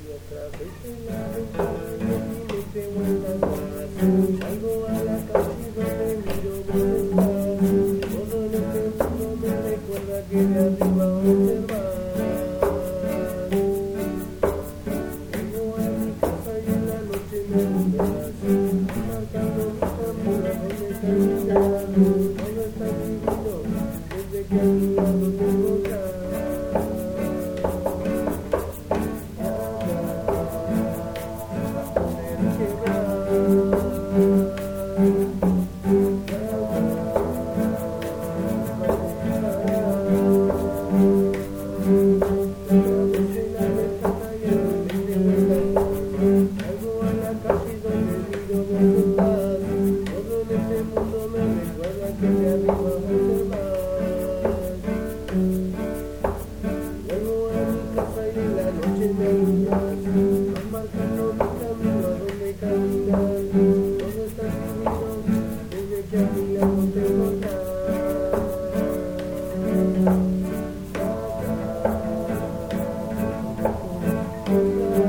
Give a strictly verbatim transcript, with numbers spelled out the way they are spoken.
otra vez en la ventana y en mi mente vuelta atrás. Salgo a la calle donde miro dónde estás. Todo en este mundo me recuerda que de arriba observar. Llego a mi casa y en la noche me verás, marcando mi camino a donde caminar. Todo está divino desde que a mi lado tengo ya. Thank you.